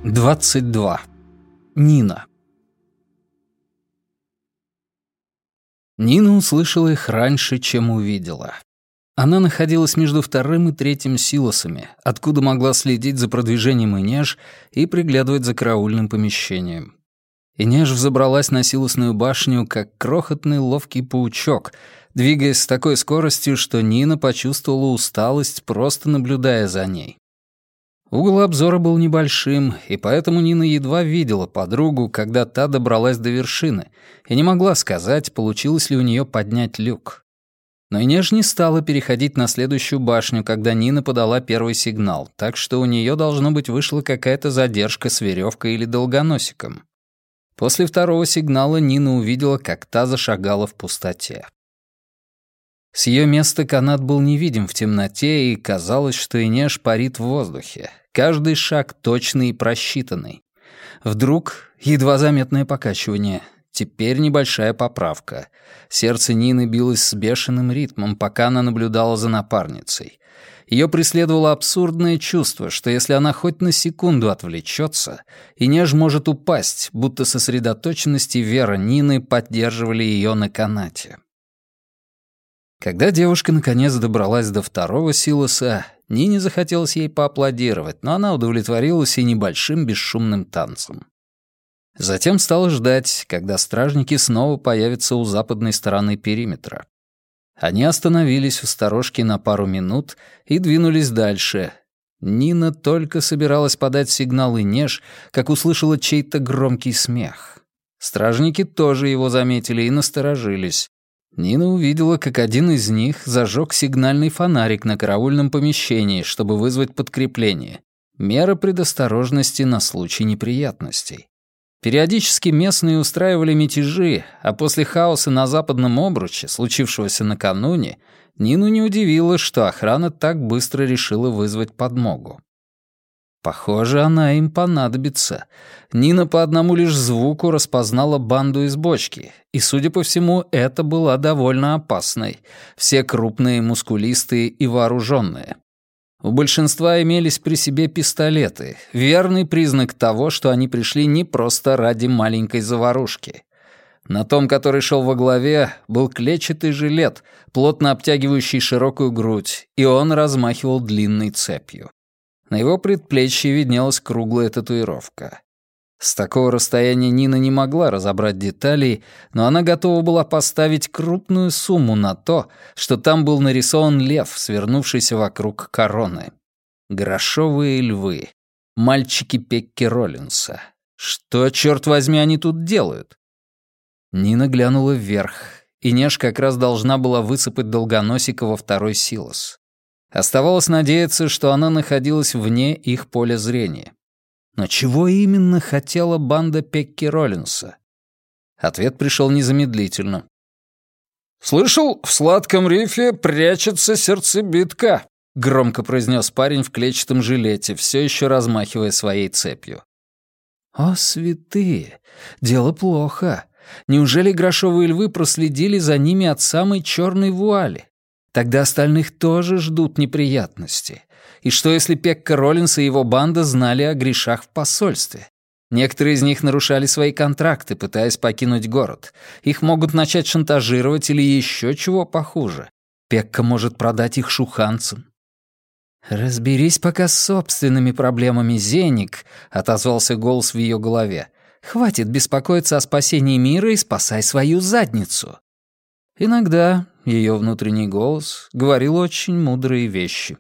22. Нина. Нина услышала их раньше, чем увидела. Она находилась между вторым и третьим силосами, откуда могла следить за продвижением Инеж и приглядывать за караульным помещением. Инеж взобралась на силосную башню, как крохотный ловкий паучок, двигаясь с такой скоростью, что Нина почувствовала усталость, просто наблюдая за ней. Угол обзора был небольшим, и поэтому Нина едва видела подругу, когда та добралась до вершины, и не могла сказать, получилось ли у нее поднять люк. Но Инеж не стала переходить на следующую башню, когда Нина подала первый сигнал, так что у нее, должно быть, вышла какая-то задержка с веревкой или долгоносиком. После второго сигнала Нина увидела, как та зашагала в пустоте. С ее места канат был невидим в темноте, и казалось, что Инеж парит в воздухе. Каждый шаг точный и просчитанный. Вдруг едва заметное покачивание. Теперь небольшая поправка. Сердце Нины билось с бешеным ритмом, пока она наблюдала за напарницей. Ее преследовало абсурдное чувство, что если она хоть на секунду отвлечется, Инеж может упасть, будто сосредоточенность и вера Нины поддерживали ее на канате. Когда девушка наконец добралась до второго силоса, Нине захотелось ей поаплодировать, но она удовлетворилась и небольшим бесшумным танцем. Затем стала ждать, когда стражники снова появятся у западной стороны периметра. Они остановились у сторожки на пару минут и двинулись дальше. Нина только собиралась подать сигнал Инеж, как услышала чей-то громкий смех. Стражники тоже его заметили и насторожились. Нина увидела, как один из них зажег сигнальный фонарик на караульном помещении, чтобы вызвать подкрепление. Мера предосторожности на случай неприятностей. Периодически местные устраивали мятежи, а после хаоса на западном обруче, случившегося накануне, Нину не удивило, что охрана так быстро решила вызвать подмогу. Похоже, она им понадобится. Нина по одному лишь звуку распознала банду из бочки, и, судя по всему, это была довольно опасной. Все крупные, мускулистые и вооруженные. У большинства имелись при себе пистолеты, верный признак того, что они пришли не просто ради маленькой заварушки. На том, который шел во главе, был клетчатый жилет, плотно обтягивающий широкую грудь, и он размахивал длинной цепью. На его предплечье виднелась круглая татуировка. С такого расстояния Нина не могла разобрать деталей, но она готова была поставить крупную сумму на то, что там был нарисован лев, свернувшийся вокруг короны. Грошовые львы. Мальчики Пекки Роллинса. Что, черт возьми, они тут делают? Нина глянула вверх. Инеж как раз должна была высыпать долгоносика во второй силос. Оставалось надеяться, что она находилась вне их поля зрения. Но чего именно хотела банда Пекки Роллинса? Ответ пришел незамедлительно. «Слышал, в сладком рифе прячется сердцебитка», — громко произнес парень в клетчатом жилете, все еще размахивая своей цепью. «О, святые! Дело плохо. Неужели грошовые львы проследили за ними от самой черной вуали? Тогда остальных тоже ждут неприятности. И что, если Пекка Роллинс и его банда знали о грешах в посольстве? Некоторые из них нарушали свои контракты, пытаясь покинуть город. Их могут начать шантажировать или еще чего похуже. Пекка может продать их шуханцам. «Разберись пока с собственными проблемами, Зеник», — отозвался голос в ее голове. «Хватит беспокоиться о спасении мира и спасай свою задницу». Иногда ее внутренний голос говорил очень мудрые вещи.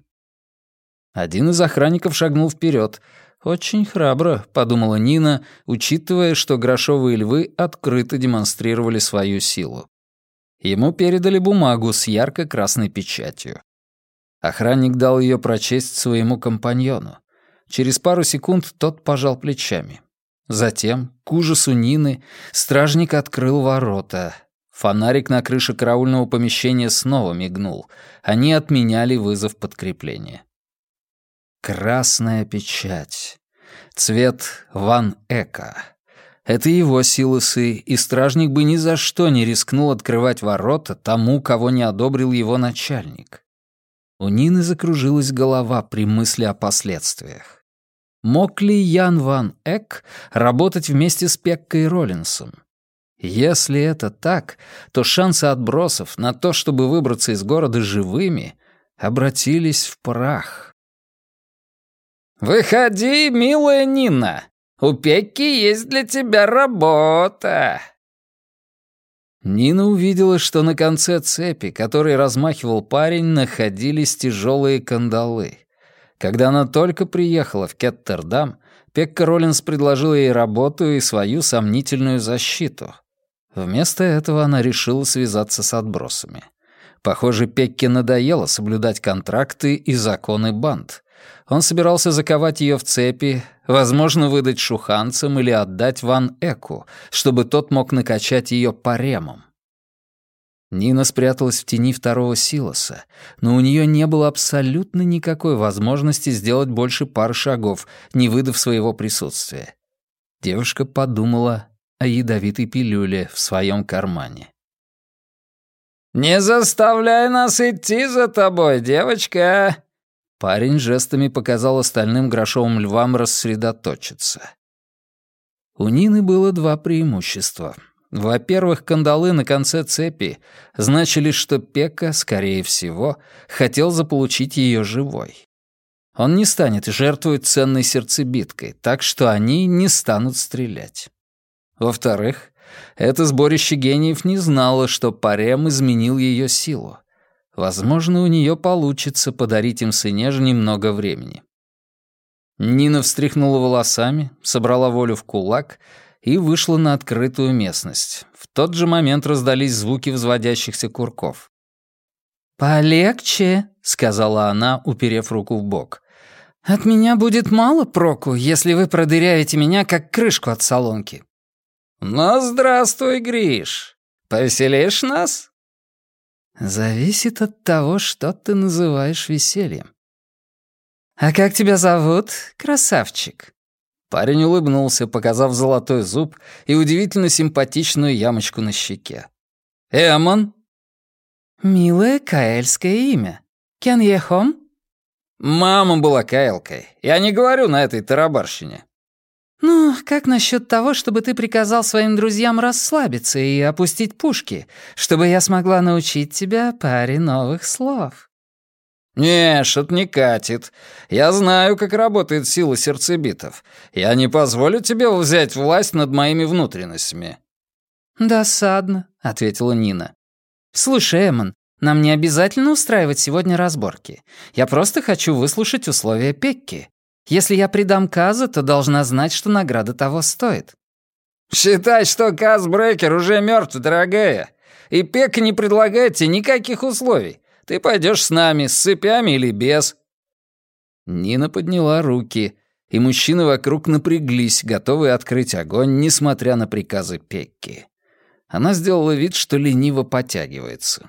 Один из охранников шагнул вперед. «Очень храбро», — подумала Нина, учитывая, что грошовые львы открыто демонстрировали свою силу. Ему передали бумагу с ярко-красной печатью. Охранник дал ее прочесть своему компаньону. Через пару секунд тот пожал плечами. Затем, к ужасу Нины, стражник открыл ворота. Фонарик на крыше караульного помещения снова мигнул. Они отменяли вызов подкрепления. Красная печать. Цвет Ван Эка. Это его силосы, и стражник бы ни за что не рискнул открывать ворота тому, кого не одобрил его начальник. У Нины закружилась голова при мысли о последствиях. Мог ли Ян Ван Эк работать вместе с Пеккой Роллинсом? Если это так, то шансы отбросов на то, чтобы выбраться из города живыми, обратились в прах. «Выходи, милая Нина! У Пекки есть для тебя работа!» Нина увидела, что на конце цепи, которой размахивал парень, находились тяжелые кандалы. Когда она только приехала в Кеттердам, Пекка Роллинс предложила ей работу и свою сомнительную защиту. Вместо этого она решила связаться с отбросами. Похоже, Пекке надоело соблюдать контракты и законы банд. Он собирался заковать ее в цепи, возможно, выдать шуханцам или отдать Ван Эку, чтобы тот мог накачать ее паремом. Нина спряталась в тени второго силоса, но у нее не было абсолютно никакой возможности сделать больше пары шагов, не выдав своего присутствия. Девушка подумала о ядовитой пилюле в своем кармане. «Не заставляй нас идти за тобой, девочка!» Парень жестами показал остальным грошовым львам рассредоточиться. У Нины было два преимущества. Во-первых, кандалы на конце цепи значили, что Пекка, скорее всего, хотел заполучить ее живой. Он не станет жертвовать ценной сердцебиткой, так что они не станут стрелять. Во-вторых, это сборище гениев не знало, что парем изменил ее силу. Возможно, у нее получится подарить им с Инеж немного времени. Нина встряхнула волосами, собрала волю в кулак и вышла на открытую местность. В тот же момент раздались звуки взводящихся курков. «Полегче», — сказала она, уперев руку в бок. «От меня будет мало проку, если вы продырявите меня, как крышку от солонки». «Ну, здравствуй, Гриш. Повеселишь нас?» «Зависит от того, что ты называешь весельем». «А как тебя зовут, красавчик?» Парень улыбнулся, показав золотой зуб и удивительно симпатичную ямочку на щеке. «Эмон?» «Милое каэльское имя. Кен Ехом?» «Мама была каэлкой. Я не говорю на этой тарабарщине». «Ну, как насчет того, чтобы ты приказал своим друзьям расслабиться и опустить пушки, чтобы я смогла научить тебя паре новых слов?» «Не, что-то не катит. Я знаю, как работает сила сердцебитов. Я не позволю тебе взять власть над моими внутренностями». «Досадно», — ответила Нина. «Слушай, Эмон, нам не обязательно устраивать сегодня разборки. Я просто хочу выслушать условия Пекки. Если я предам Каза, то должна знать, что награда того стоит». «Считай, что Каз-брекер уже мертв, дорогая. И Пекка не предлагает тебе никаких условий. Ты пойдешь с нами, с цепями или без». Нина подняла руки, и мужчины вокруг напряглись, готовые открыть огонь, несмотря на приказы Пекки. Она сделала вид, что лениво потягивается.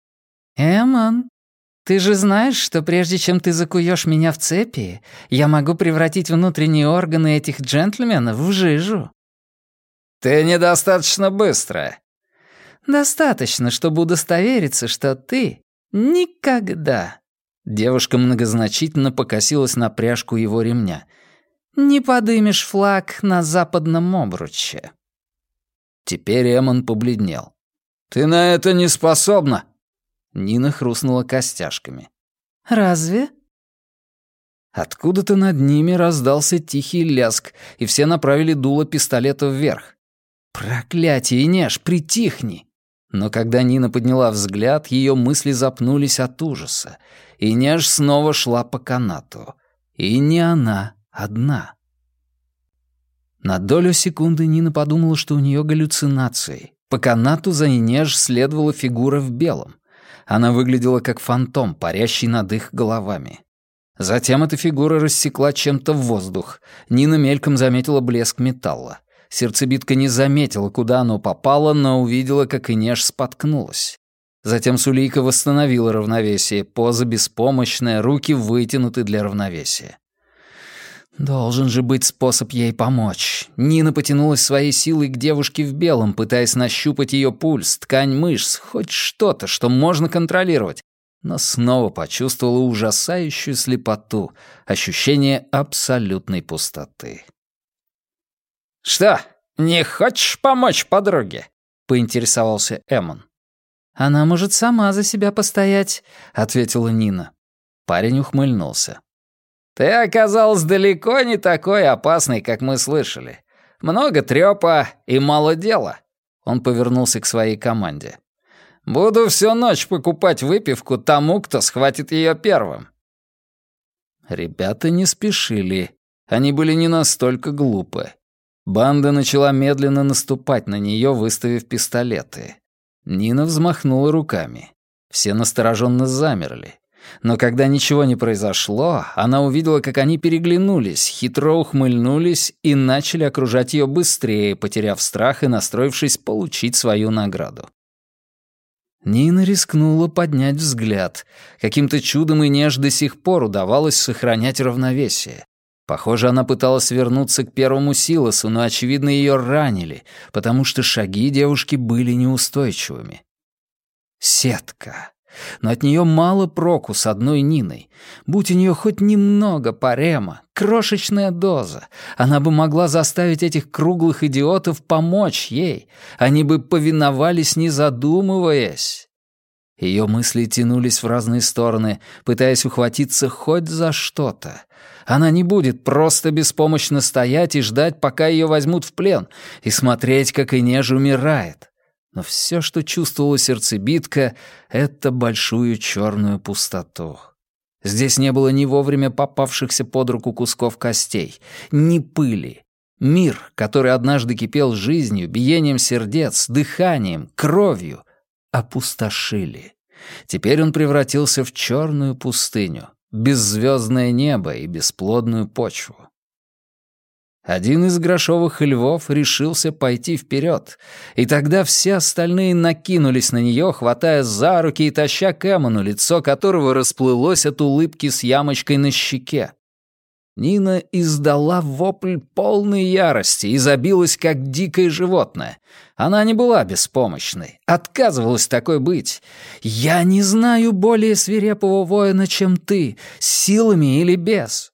«Эмон, ты же знаешь, что прежде чем ты закуешь меня в цепи, я могу превратить внутренние органы этих джентльменов в жижу». «Ты недостаточно быстрая». «Достаточно, чтобы удостовериться, что ты никогда...» Девушка многозначительно покосилась на пряжку его ремня. «Не подымешь флаг на западном обруче». Теперь Эмон побледнел. «Ты на это не способна!» Нина хрустнула костяшками. «Разве?» Откуда-то над ними раздался тихий ляск, и все направили дуло пистолета вверх. «Проклятие, Инеж, притихни!» Но когда Нина подняла взгляд, ее мысли запнулись от ужаса. Инеж снова шла по канату. И не она одна. На долю секунды Нина подумала, что у нее галлюцинации. По канату за Инеж следовала фигура в белом. Она выглядела как фантом, парящий над их головами. Затем эта фигура рассекла чем-то в воздух. Нина мельком заметила блеск металла. Сердцебитка не заметила, куда оно попало, но увидела, как Инеж споткнулась. Затем Сулейка восстановила равновесие, поза беспомощная, руки вытянуты для равновесия. Должен же быть способ ей помочь. Нина потянулась своей силой к девушке в белом, пытаясь нащупать ее пульс, ткань мышц, хоть что-то, что можно контролировать. но снова почувствовала ужасающую слепоту, ощущение абсолютной пустоты. «Что, не хочешь помочь подруге?» — поинтересовался Эммон. «Она может сама за себя постоять», — ответила Нина. Парень ухмыльнулся. «Ты оказалась далеко не такой опасной, как мы слышали. Много трёпа и мало дела». Он повернулся к своей команде. «Буду всю ночь покупать выпивку тому, кто схватит её первым». Ребята не спешили. Они были не настолько глупы. Банда начала медленно наступать на неё, выставив пистолеты. Нина взмахнула руками. Все настороженно замерли. Но когда ничего не произошло, она увидела, как они переглянулись, хитро ухмыльнулись и начали окружать её быстрее, потеряв страх и настроившись получить свою награду. Нина рискнула поднять взгляд. Каким-то чудом Инеж до сих пор удавалось сохранять равновесие. Похоже, она пыталась вернуться к первому Силосу, но, очевидно, ее ранили, потому что шаги девушки были неустойчивыми. Сетка. Но от нее мало проку с одной Ниной. Будь у нее хоть немного парема, крошечная доза, она бы могла заставить этих круглых идиотов помочь ей. Они бы повиновались, не задумываясь. Ее мысли тянулись в разные стороны, пытаясь ухватиться хоть за что-то. Она не будет просто беспомощно стоять и ждать, пока ее возьмут в плен, и смотреть, как Инеж умирает. Но все, что чувствовала сердцебитка, — это большую черную пустоту. Здесь не было ни вовремя попавшихся под руку кусков костей, ни пыли. Мир, который однажды кипел жизнью, биением сердец, дыханием, кровью, опустошили. Теперь он превратился в черную пустыню, беззвездное небо и бесплодную почву. Один из грошовых львов решился пойти вперед, и тогда все остальные накинулись на нее, хватая за руки и таща к Эммону, лицо которого расплылось от улыбки с ямочкой на щеке. Нина издала вопль полной ярости и забилась, как дикое животное. Она не была беспомощной, отказывалась такой быть. «Я не знаю более свирепого воина, чем ты, с силами или без».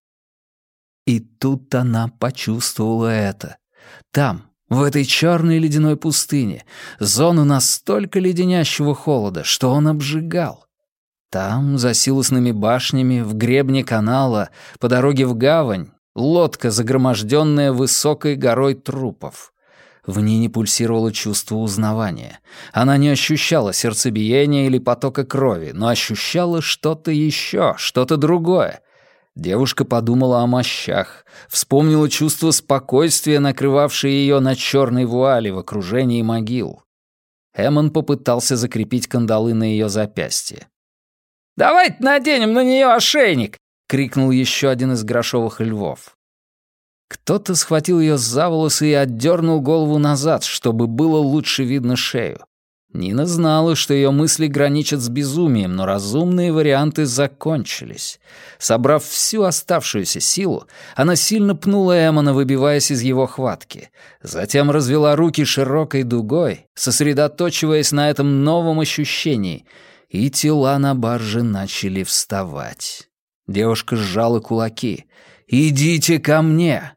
И тут она почувствовала это. Там, в этой черной ледяной пустыне, зону настолько леденящего холода, что он обжигал. Там, за силосными башнями, в гребне канала, по дороге в гавань, лодка, загроможденная высокой горой трупов. В Нине пульсировало чувство узнавания. Она не ощущала сердцебиения или потока крови, но ощущала что-то еще, что-то другое. Девушка подумала о мощах, вспомнила чувство спокойствия, накрывавшее ее на черной вуале в окружении могил. Эммон попытался закрепить кандалы на ее запястье. «Давайте наденем на нее ошейник!» — крикнул еще один из грошовых львов. Кто-то схватил ее за волосы и отдернул голову назад, чтобы было лучше видно шею. Нина знала, что ее мысли граничат с безумием, но разумные варианты закончились. Собрав всю оставшуюся силу, она сильно пнула Эммона, выбиваясь из его хватки. Затем развела руки широкой дугой, сосредоточиваясь на этом новом ощущении, и тела на барже начали вставать. Девушка сжала кулаки. «Идите ко мне!»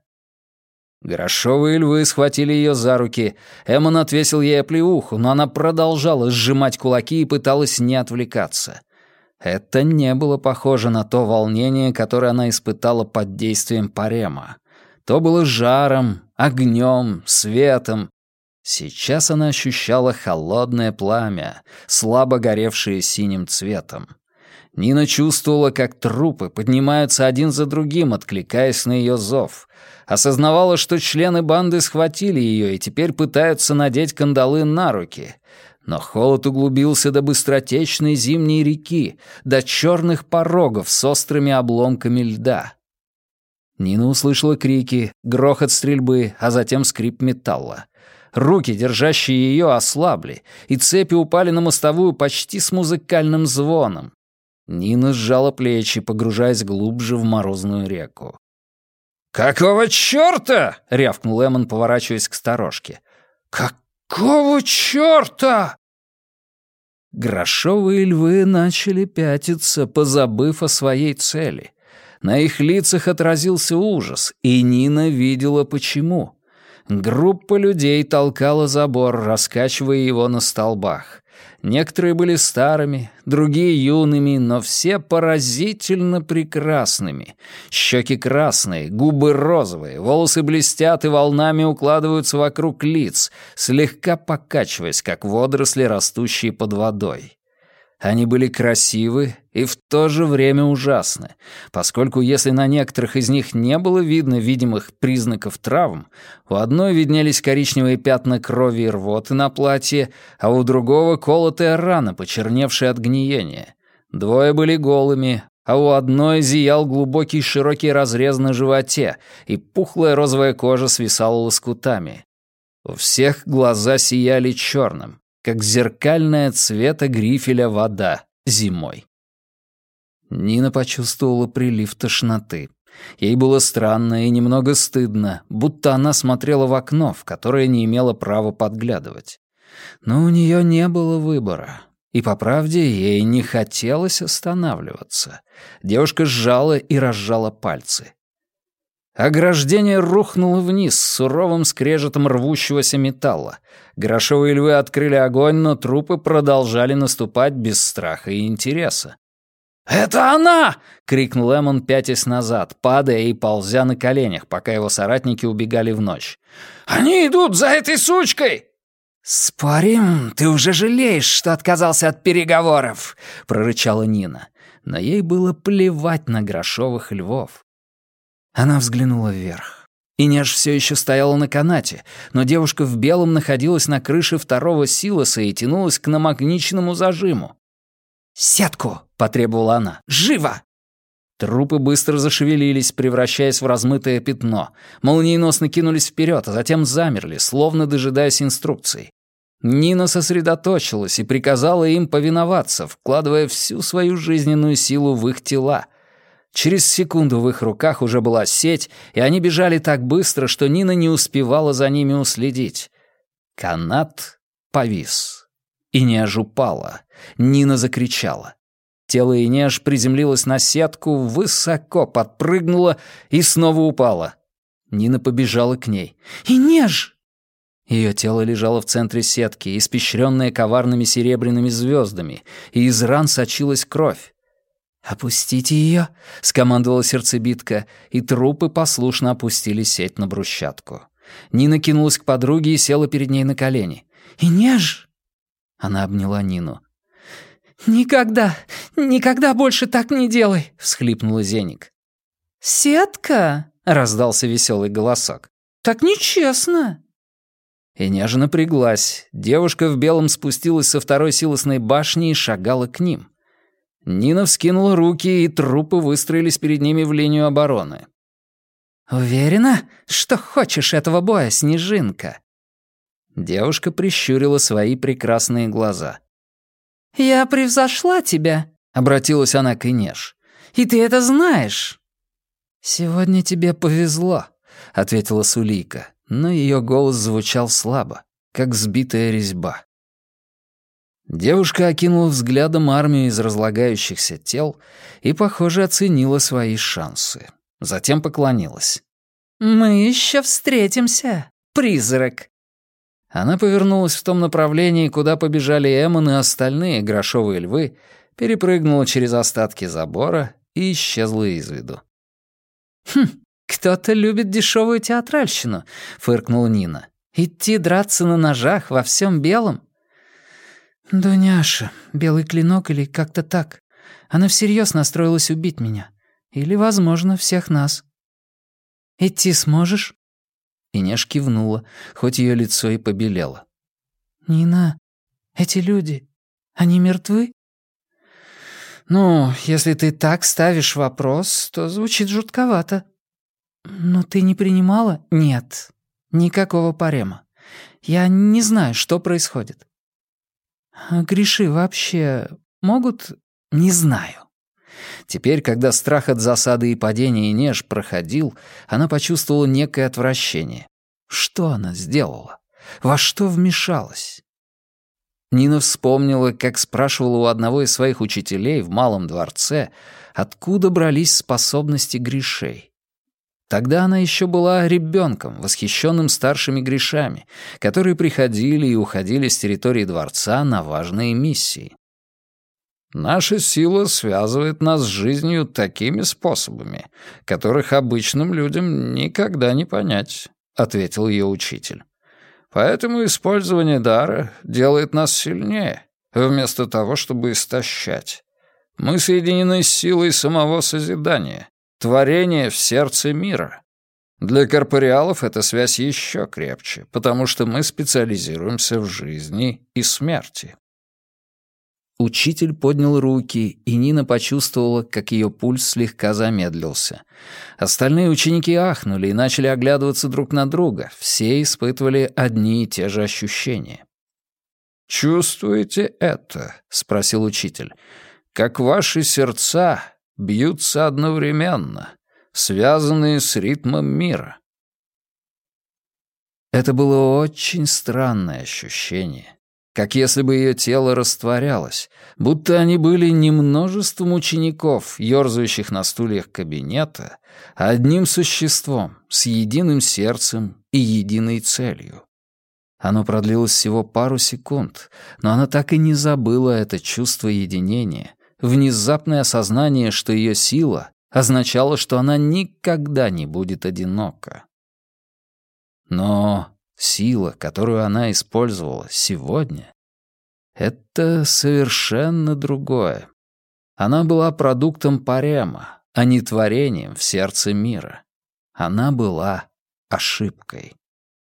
Грошовые львы схватили ее за руки. Эммон отвесил ей оплеуху, но она продолжала сжимать кулаки и пыталась не отвлекаться. Это не было похоже на то волнение, которое она испытала под действием парема. То было жаром, огнем, светом. Сейчас она ощущала холодное пламя, слабо горевшее синим цветом. Нина чувствовала, как трупы поднимаются один за другим, откликаясь на ее зов. Осознавала, что члены банды схватили ее и теперь пытаются надеть кандалы на руки. Но холод углубился до быстротечной зимней реки, до черных порогов с острыми обломками льда. Нина услышала крики, грохот стрельбы, а затем скрип металла. Руки, держащие ее, ослабли, и цепи упали на мостовую почти с музыкальным звоном. Нина сжала плечи, погружаясь глубже в морозную реку. «Какого чёрта?» — рявкнул Эммон, поворачиваясь к сторожке. «Какого чёрта?» Грошовые львы начали пятиться, позабыв о своей цели. На их лицах отразился ужас, и Нина видела почему. Группа людей толкала забор, раскачивая его на столбах. Некоторые были старыми, другие юными, но все поразительно прекрасными. Щеки красные, губы розовые, волосы блестят и волнами укладываются вокруг лиц, слегка покачиваясь, как водоросли, растущие под водой. Они были красивы и в то же время ужасны, поскольку если на некоторых из них не было видно видимых признаков травм, у одной виднелись коричневые пятна крови и рвоты на платье, а у другого колотая рана, почерневшая от гниения. Двое были голыми, а у одной зиял глубокий широкий разрез на животе, и пухлая розовая кожа свисала лоскутами. У всех глаза сияли черным, как зеркальная цвета грифеля вода зимой. Нина почувствовала прилив тошноты. Ей было странно и немного стыдно, будто она смотрела в окно, в которое не имела права подглядывать. Но у нее не было выбора. И, по правде, ей не хотелось останавливаться. Девушка сжала и разжала пальцы. Ограждение рухнуло вниз с суровым скрежетом рвущегося металла. Грошовые львы открыли огонь, но трупы продолжали наступать без страха и интереса. «Это она!» — крикнул Эммон, пятясь назад, падая и ползя на коленях, пока его соратники убегали в ночь. «Они идут за этой сучкой!» «Спорим, ты уже жалеешь, что отказался от переговоров!» — прорычала Нина. Но ей было плевать на грошовых львов. Она взглянула вверх. Инеш все еще стояла на канате, но девушка в белом находилась на крыше второго силоса и тянулась к намагниченному зажиму. «Сетку!» — потребовала она. «Живо!» Трупы быстро зашевелились, превращаясь в размытое пятно. Молниеносно кинулись вперед, а затем замерли, словно дожидаясь инструкций. Нина сосредоточилась и приказала им повиноваться, вкладывая всю свою жизненную силу в их тела. Через секунду в их руках уже была сеть, и они бежали так быстро, что Нина не успевала за ними уследить. Канат повис. Инеж упала. Нина закричала. Тело Инеж приземлилось на сетку, высоко подпрыгнуло и снова упало. Нина побежала к ней. «Инеж!» Ее тело лежало в центре сетки, испещренное коварными серебряными звездами, и из ран сочилась кровь. «Опустите ее», — скомандовала сердцебитка, и трупы послушно опустили сеть на брусчатку. Нина кинулась к подруге и села перед ней на колени. «Инеж!» Она обняла Нину. «Никогда, никогда больше так не делай», — всхлипнула Зеник. «Сетка!» — раздался веселый голосок. «Так нечестно!» Инежа напряглась. Девушка в белом спустилась со второй силосной башни и шагала к ним. Нина вскинула руки, и трупы выстроились перед ними в линию обороны. «Уверена, что хочешь этого боя, Снежинка?» Девушка прищурила свои прекрасные глаза. «Я превзошла тебя», — обратилась она к Инеж. «И ты это знаешь». «Сегодня тебе повезло», — ответила Сулейка, но ее голос звучал слабо, как сбитая резьба. Девушка окинула взглядом армию из разлагающихся тел и, похоже, оценила свои шансы. Затем поклонилась. «Мы еще встретимся, призрак». Она повернулась в том направлении, куда побежали Эммон и остальные грошовые львы, перепрыгнула через остатки забора и исчезла из виду. «Кто-то любит дешевую театральщину», — фыркнула Нина. «Идти драться на ножах во всем белом?» «Дуняша, белый клинок или как-то так. Она всерьез настроилась убить меня. Или, возможно, всех нас. Идти сможешь?» Инеш кивнула, хоть ее лицо и побелело. «Нина, эти люди, они мертвы?» «Ну, если ты так ставишь вопрос, то звучит жутковато». «Но ты не принимала?» «Нет, никакого парема. Я не знаю, что происходит». «А греши вообще могут?» «Не знаю». Теперь, когда страх от засады и падения Инеж проходил, она почувствовала некое отвращение. Что она сделала? Во что вмешалась? Нина вспомнила, как спрашивала у одного из своих учителей в Малом дворце, откуда брались способности грешей. Тогда она еще была ребенком, восхищенным старшими грешами, которые приходили и уходили с территории дворца на важные миссии. «Наша сила связывает нас с жизнью такими способами, которых обычным людям никогда не понять», — ответил ее учитель. «Поэтому использование дара делает нас сильнее, вместо того, чтобы истощать. Мы соединены с силой самого созидания, творения в сердце мира. Для корпориалов эта связь еще крепче, потому что мы специализируемся в жизни и смерти». Учитель поднял руки, и Нина почувствовала, как ее пульс слегка замедлился. Остальные ученики ахнули и начали оглядываться друг на друга. Все испытывали одни и те же ощущения. «Чувствуете это?» — спросил учитель. «Как ваши сердца бьются одновременно, связанные с ритмом мира». Это было очень странное ощущение. Как если бы ее тело растворялось, будто они были не множеством учеников, ёрзающих на стульях кабинета, а одним существом, с единым сердцем и единой целью. Оно продлилось всего пару секунд, но она так и не забыла это чувство единения, внезапное осознание, что ее сила означало, что она никогда не будет одинока. Но сила, которую она использовала сегодня, это совершенно другое. Она была продуктом парема, а не творением в сердце мира. Она была ошибкой.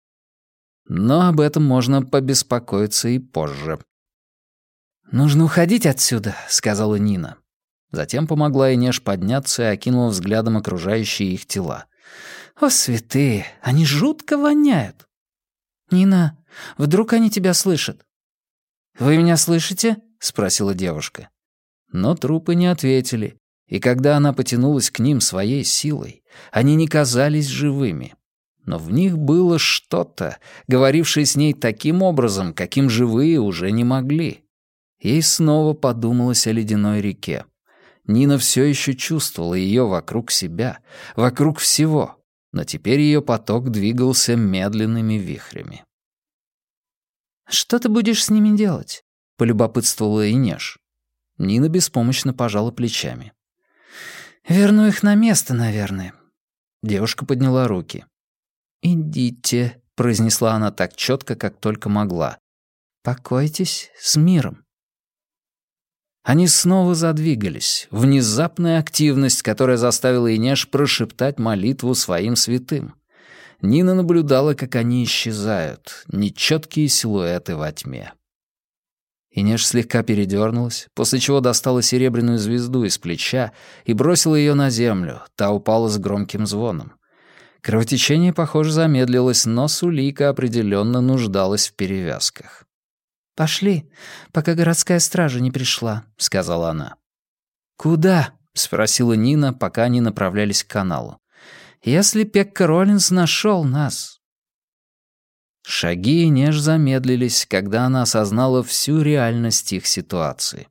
Но об этом можно побеспокоиться и позже. «Нужно уходить отсюда», — сказала Нина. Затем помогла Инеш подняться и окинула взглядом окружающие их тела. «О, святые, они жутко воняют!» «Нина, вдруг они тебя слышат?» «Вы меня слышите?» — спросила девушка. Но трупы не ответили, и когда она потянулась к ним своей силой, они не казались живыми. Но в них было что-то, говорившее с ней таким образом, каким живые уже не могли. Ей снова подумалось о ледяной реке. Нина все еще чувствовала ее вокруг себя, вокруг всего, но теперь ее поток двигался медленными вихрями. «Что ты будешь с ними делать?» — полюбопытствовала Инеш. Нина беспомощно пожала плечами. «Верну их на место, наверное». Девушка подняла руки. «Идите», — произнесла она так четко, как только могла. «Покойтесь с миром». Они снова задвигались. Внезапная активность, которая заставила Инеш прошептать молитву своим святым. Нина наблюдала, как они исчезают, нечеткие силуэты во тьме. Инеш слегка передернулась, после чего достала серебряную звезду из плеча и бросила ее на землю. Та упала с громким звоном. Кровотечение, похоже, замедлилось, но Сулика определенно нуждалась в перевязках. «Пошли, пока городская стража не пришла», — сказала она. «Куда?» — спросила Нина, пока они направлялись к каналу. «Если Пекка Роллинс нашел нас». Шаги Инеш замедлились, когда она осознала всю реальность их ситуации.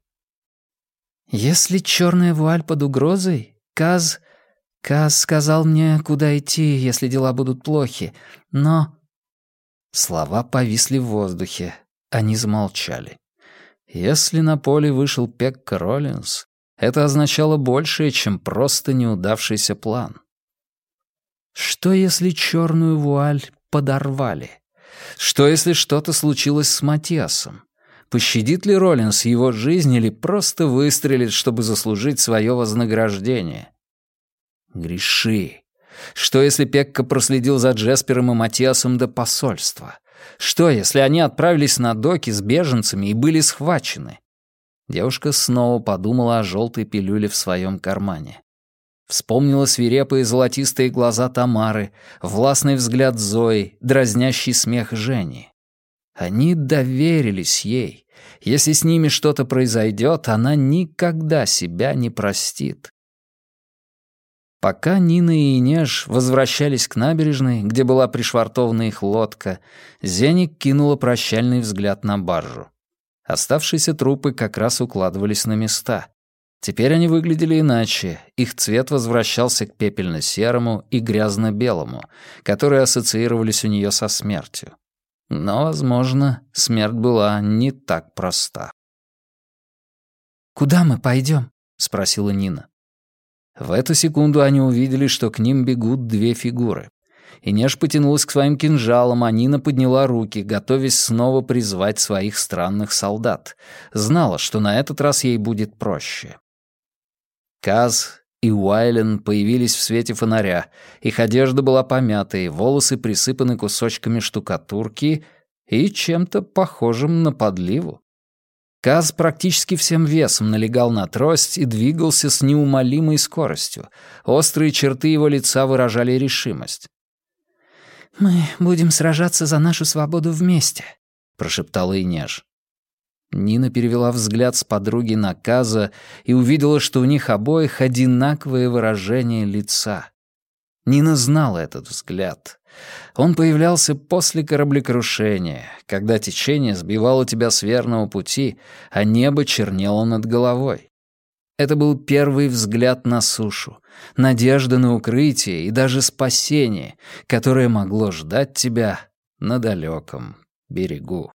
«Если черная вуаль под угрозой, Каз сказал мне, куда идти, если дела будут плохи, но...» Слова повисли в воздухе. Они замолчали. Если на поле вышел Пекка Роллинс, это означало большее, чем просто неудавшийся план. Что если черную вуаль подорвали? Что если что-то случилось с Матиасом? Пощадит ли Роллинс его жизнь или просто выстрелит, чтобы заслужить свое вознаграждение? Греши. Что если Пекка проследил за Джеспером и Матиасом до посольства? Что, если они отправились на доки с беженцами и были схвачены? Девушка снова подумала о желтой пилюле в своем кармане. Вспомнила свирепые золотистые глаза Тамары, властный взгляд Зои, дразнящий смех Жени. Они доверились ей. Если с ними что-то произойдет, она никогда себя не простит. Пока Нина и Инеш возвращались к набережной, где была пришвартована их лодка, Зеник кинула прощальный взгляд на баржу. Оставшиеся трупы как раз укладывались на места. Теперь они выглядели иначе, их цвет возвращался к пепельно-серому и грязно-белому, которые ассоциировались у нее со смертью. Но, возможно, смерть была не так проста. «Куда мы пойдем?» — спросила Нина. В эту секунду они увидели, что к ним бегут две фигуры. Инеш потянулась к своим кинжалам, а Нина подняла руки, готовясь снова призвать своих странных солдат. Знала, что на этот раз ей будет проще. Каз и Уайлен появились в свете фонаря. Их одежда была помятой, волосы присыпаны кусочками штукатурки и чем-то похожим на подливу. Каз практически всем весом налегал на трость и двигался с неумолимой скоростью. Острые черты его лица выражали решимость. «Мы будем сражаться за нашу свободу вместе», — прошептала Инеш. Нина перевела взгляд с подруги на Каза и увидела, что у них обоих одинаковое выражение лица. Нина знала этот взгляд. Он появлялся после кораблекрушения, когда течение сбивало тебя с верного пути, а небо чернело над головой. Это был первый взгляд на сушу, надежда на укрытие и даже спасение, которое могло ждать тебя на далеком берегу.